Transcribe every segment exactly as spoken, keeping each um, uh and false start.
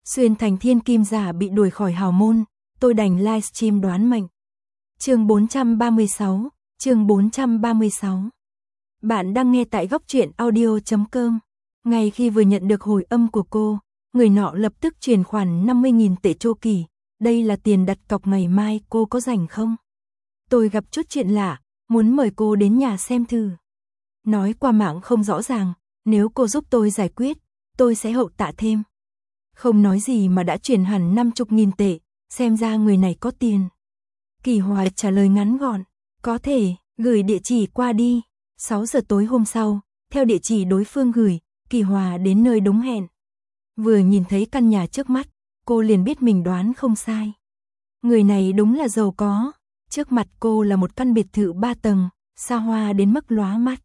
Xuyên thành thiên kim giả bị đuổi khỏi hào môn, tôi đành livestream đoán mệnh. Chương bốn trăm ba mươi sáu, chương bốn trăm ba mươi sáu. Bạn đang nghe tại góc truyện audio chấm com. Ngay khi vừa nhận được hồi âm của cô, người nọ lập tức chuyển khoản năm mươi nghìn tệ cho Kỳ. Đây là tiền đặt cọc ngày mai, cô có rảnh không? Tôi gặp chút chuyện lạ, muốn mời cô đến nhà xem thử. Nói qua mạng không rõ ràng, nếu cô giúp tôi giải quyết, tôi sẽ hậu tạ thêm. Không nói gì mà đã chuyển hẳn năm mươi nghìn tệ, xem ra người này có tiền. Kỳ Hòa trả lời ngắn gọn, có thể, gửi địa chỉ qua đi. sáu giờ tối hôm sau, theo địa chỉ đối phương gửi, Kỳ Hòa đến nơi đúng hẹn. Vừa nhìn thấy căn nhà trước mắt, cô liền biết mình đoán không sai. Người này đúng là giàu có, trước mặt cô là một căn biệt thự ba tầng, xa hoa đến mức lóa mắt.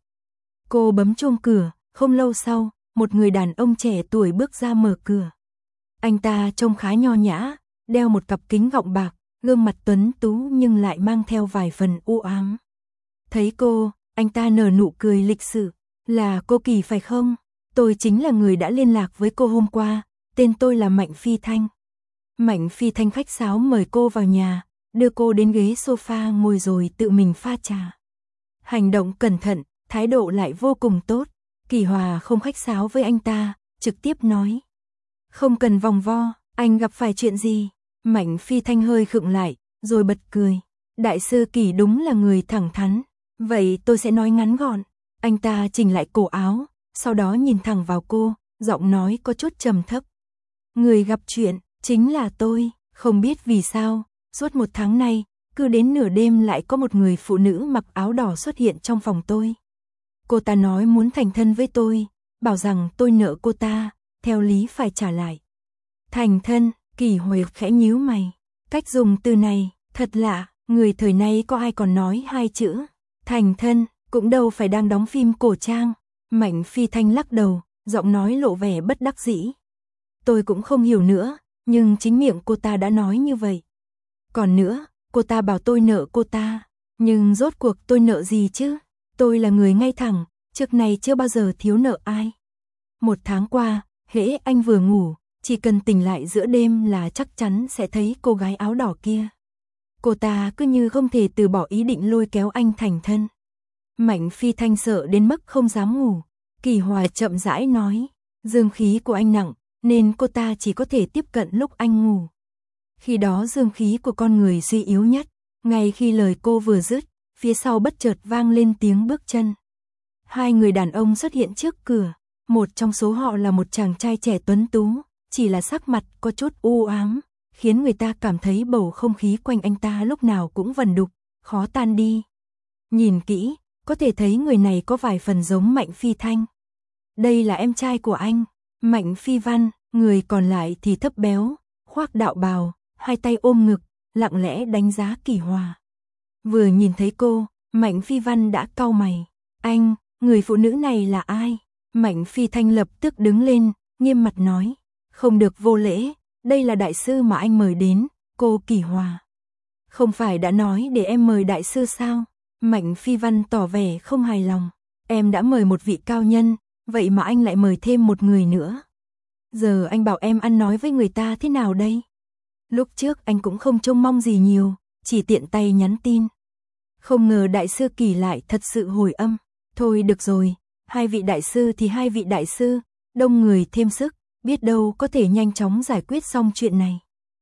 Cô bấm chuông cửa, không lâu sau, một người đàn ông trẻ tuổi bước ra mở cửa. Anh ta trông khá nho nhã, đeo một cặp kính gọng bạc, gương mặt tuấn tú nhưng lại mang theo vài phần u ám. Thấy cô, anh ta nở nụ cười lịch sự, là cô Kỳ phải không? Tôi chính là người đã liên lạc với cô hôm qua, tên tôi là Mạnh Phi Thanh. Mạnh Phi Thanh khách sáo mời cô vào nhà, đưa cô đến ghế sofa ngồi rồi tự mình pha trà. Hành động cẩn thận, thái độ lại vô cùng tốt. Kỳ Hòa không khách sáo với anh ta, trực tiếp nói. Không cần vòng vo, anh gặp phải chuyện gì? Mạnh Phi Thanh hơi khựng lại, rồi bật cười. Đại sư Kỳ đúng là người thẳng thắn. Vậy tôi sẽ nói ngắn gọn. Anh ta chỉnh lại cổ áo, sau đó nhìn thẳng vào cô, giọng nói có chút trầm thấp. Người gặp chuyện, chính là tôi, không biết vì sao, suốt một tháng nay, cứ đến nửa đêm lại có một người phụ nữ mặc áo đỏ xuất hiện trong phòng tôi. Cô ta nói muốn thành thân với tôi, bảo rằng tôi nợ cô ta, theo lý phải trả lại. Thành thân, Kỳ Huệ khẽ nhíu mày. Cách dùng từ này, thật lạ, người thời nay có ai còn nói hai chữ. Thành thân, cũng đâu phải đang đóng phim cổ trang. Mạnh Phi Thanh lắc đầu, giọng nói lộ vẻ bất đắc dĩ. Tôi cũng không hiểu nữa, nhưng chính miệng cô ta đã nói như vậy. Còn nữa, cô ta bảo tôi nợ cô ta, nhưng rốt cuộc tôi nợ gì chứ? Tôi là người ngay thẳng, trước này chưa bao giờ thiếu nợ ai. Một tháng qua, hễ anh vừa ngủ, chỉ cần tỉnh lại giữa đêm là chắc chắn sẽ thấy cô gái áo đỏ kia. Cô ta cứ như không thể từ bỏ ý định lôi kéo anh thành thân. Mạnh Phi Thanh sợ đến mức không dám ngủ. Kỳ Hòa chậm rãi nói, dương khí của anh nặng, nên cô ta chỉ có thể tiếp cận lúc anh ngủ. Khi đó dương khí của con người suy yếu nhất, ngay khi lời cô vừa dứt, phía sau bất chợt vang lên tiếng bước chân. Hai người đàn ông xuất hiện trước cửa, một trong số họ là một chàng trai trẻ tuấn tú, chỉ là sắc mặt có chút u ám, khiến người ta cảm thấy bầu không khí quanh anh ta lúc nào cũng vần đục, khó tan đi. Nhìn kỹ, có thể thấy người này có vài phần giống Mạnh Phi Thanh. Đây là em trai của anh, Mạnh Phi Văn, người còn lại thì thấp béo, khoác đạo bào, hai tay ôm ngực, lặng lẽ đánh giá Kỳ Hòa. Vừa nhìn thấy cô, Mạnh Phi Văn đã cau mày. Anh, người phụ nữ này là ai? Mạnh Phi Thanh lập tức đứng lên, nghiêm mặt nói. Không được vô lễ, đây là đại sư mà anh mời đến, cô Kỳ Hòa. Không phải đã nói để em mời đại sư sao? Mạnh Phi Văn tỏ vẻ không hài lòng. Em đã mời một vị cao nhân, vậy mà anh lại mời thêm một người nữa. Giờ anh bảo em ăn nói với người ta thế nào đây? Lúc trước anh cũng không trông mong gì nhiều, chỉ tiện tay nhắn tin. Không ngờ đại sư Kỳ lại thật sự hồi âm. Thôi được rồi, hai vị đại sư thì hai vị đại sư, đông người thêm sức, biết đâu có thể nhanh chóng giải quyết xong chuyện này.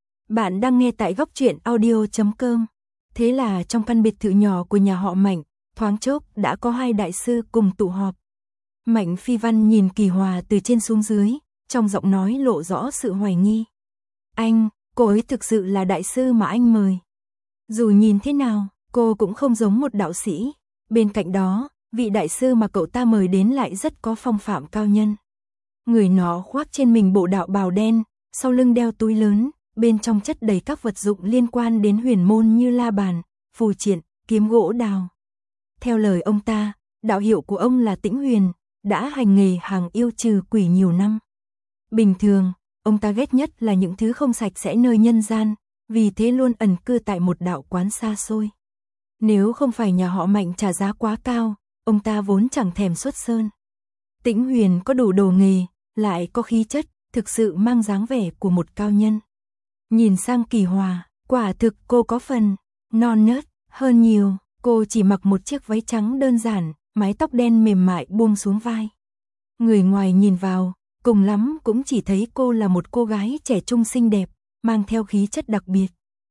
Bạn đang nghe tại góc truyện audio chấm com. Thế là trong căn biệt thự nhỏ của nhà họ Mạnh, thoáng chốc đã có hai đại sư cùng tụ họp. Mạnh Phi Văn nhìn Kỳ Hòa từ trên xuống dưới, trong giọng nói lộ rõ sự hoài nghi. Anh, cô ấy thực sự là đại sư mà anh mời. Dù nhìn thế nào, cô cũng không giống một đạo sĩ. Bên cạnh đó, vị đại sư mà cậu ta mời đến lại rất có phong phạm cao nhân. Người nó khoác trên mình bộ đạo bào đen, sau lưng đeo túi lớn, bên trong chất đầy các vật dụng liên quan đến huyền môn như la bàn, phù triện, kiếm gỗ đào. Theo lời ông ta, đạo hiệu của ông là Tĩnh Huyền, đã hành nghề hàng yêu trừ quỷ nhiều năm. Bình thường, ông ta ghét nhất là những thứ không sạch sẽ nơi nhân gian, vì thế luôn ẩn cư tại một đạo quán xa xôi. Nếu không phải nhà họ Mạnh trả giá quá cao, ông ta vốn chẳng thèm xuất sơn. Tĩnh Huyền có đủ đồ nghề, lại có khí chất, thực sự mang dáng vẻ của một cao nhân. Nhìn sang Kỳ Hòa, quả thực cô có phần non nớt hơn nhiều, cô chỉ mặc một chiếc váy trắng đơn giản, mái tóc đen mềm mại buông xuống vai. Người ngoài nhìn vào, cùng lắm cũng chỉ thấy cô là một cô gái trẻ trung xinh đẹp, mang theo khí chất đặc biệt.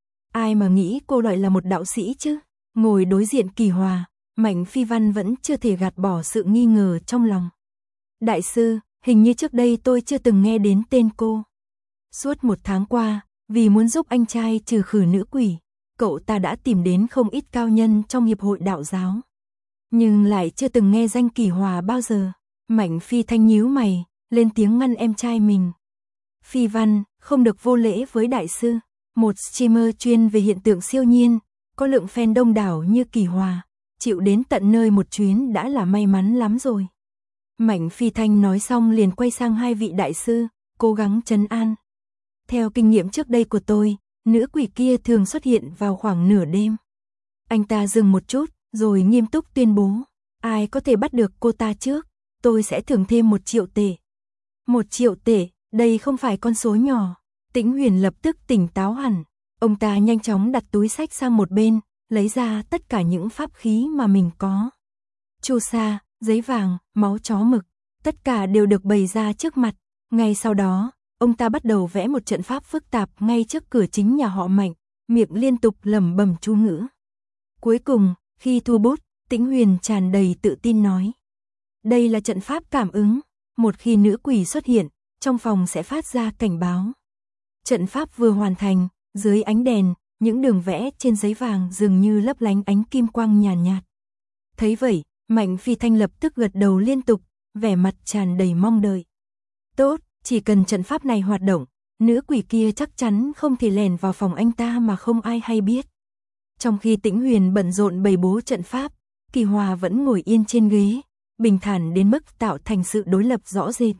Ai mà nghĩ cô lại là một đạo sĩ chứ? Ngồi đối diện Kỳ Hòa, Mạnh Phi Văn vẫn chưa thể gạt bỏ sự nghi ngờ trong lòng. Đại sư, hình như trước đây tôi chưa từng nghe đến tên cô. Suốt một tháng qua, vì muốn giúp anh trai trừ khử nữ quỷ, cậu ta đã tìm đến không ít cao nhân trong hiệp hội đạo giáo. Nhưng lại chưa từng nghe danh Kỳ Hòa bao giờ. Mạnh Phi Thanh nhíu mày, lên tiếng ngăn em trai mình. Phi Văn, không được vô lễ với đại sư. Một streamer chuyên về hiện tượng siêu nhiên, có lượng fan đông đảo như Kỳ Hòa, chịu đến tận nơi một chuyến đã là may mắn lắm rồi. Mạnh Phi Thanh nói xong liền quay sang hai vị đại sư, cố gắng trấn an. Theo kinh nghiệm trước đây của tôi, nữ quỷ kia thường xuất hiện vào khoảng nửa đêm. Anh ta dừng một chút, rồi nghiêm túc tuyên bố, ai có thể bắt được cô ta trước, tôi sẽ thưởng thêm một triệu tệ. Một triệu tệ, đây không phải con số nhỏ. Tĩnh Huyền lập tức tỉnh táo hẳn. Ông ta nhanh chóng đặt túi xách sang một bên, lấy ra tất cả những pháp khí mà mình có. Chu sa, giấy vàng, máu chó mực, tất cả đều được bày ra trước mặt. Ngay sau đó, ông ta bắt đầu vẽ một trận pháp phức tạp ngay trước cửa chính nhà họ Mạnh, miệng liên tục lẩm bẩm chú ngữ. Cuối cùng, khi thu bút, Tĩnh Huyền tràn đầy tự tin nói. Đây là trận pháp cảm ứng, một khi nữ quỷ xuất hiện, trong phòng sẽ phát ra cảnh báo. Trận pháp vừa hoàn thành, dưới ánh đèn, những đường vẽ trên giấy vàng dường như lấp lánh ánh kim quang nhàn nhạt, nhạt. Thấy vậy, Mạnh Phi Thanh lập tức gật đầu liên tục, vẻ mặt tràn đầy mong đợi. Tốt, chỉ cần trận pháp này hoạt động, nữ quỷ kia chắc chắn không thể lèn vào phòng anh ta mà không ai hay biết. Trong khi Tĩnh Huyền bận rộn bày bố trận pháp, Kỳ Hòa vẫn ngồi yên trên ghế, bình thản đến mức tạo thành sự đối lập rõ rệt.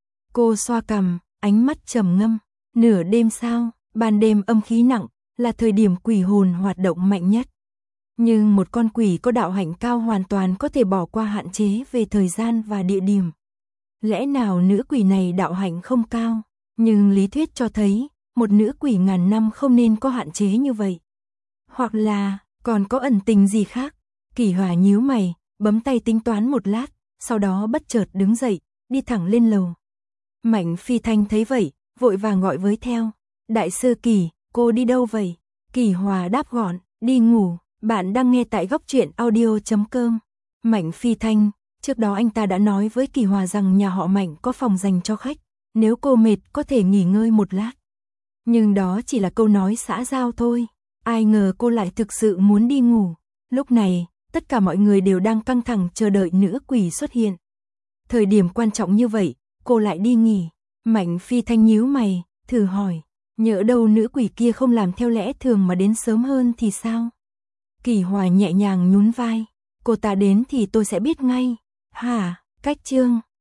Cô xoa cằm, ánh mắt trầm ngâm. Nửa đêm sao, ban đêm âm khí nặng, là thời điểm quỷ hồn hoạt động mạnh nhất. Nhưng một con quỷ có đạo hạnh cao hoàn toàn có thể bỏ qua hạn chế về thời gian và địa điểm. Lẽ nào nữ quỷ này đạo hạnh không cao, nhưng lý thuyết cho thấy, một nữ quỷ ngàn năm không nên có hạn chế như vậy. Hoặc là, còn có ẩn tình gì khác? Kỳ Hòa nhíu mày, bấm tay tính toán một lát, sau đó bất chợt đứng dậy, đi thẳng lên lầu. Mạnh Phi Thanh thấy vậy, vội vàng gọi với theo. Đại sư Kỳ, cô đi đâu vậy? Kỳ Hòa đáp gọn, đi ngủ. Bạn đang nghe tại góc truyện audio chấm com. Mạnh Phi Thanh, trước đó anh ta đã nói với Kỳ Hòa rằng nhà họ Mạnh có phòng dành cho khách, nếu cô mệt có thể nghỉ ngơi một lát. Nhưng đó chỉ là câu nói xã giao thôi, ai ngờ cô lại thực sự muốn đi ngủ. Lúc này, tất cả mọi người đều đang căng thẳng chờ đợi nữ quỷ xuất hiện. Thời điểm quan trọng như vậy, cô lại đi nghỉ. Mạnh Phi Thanh nhíu mày, thử hỏi, nhỡ đâu nữ quỷ kia không làm theo lẽ thường mà đến sớm hơn thì sao? Kỳ Hòa nhẹ nhàng nhún vai, cô ta đến thì tôi sẽ biết ngay. Hả, cách chương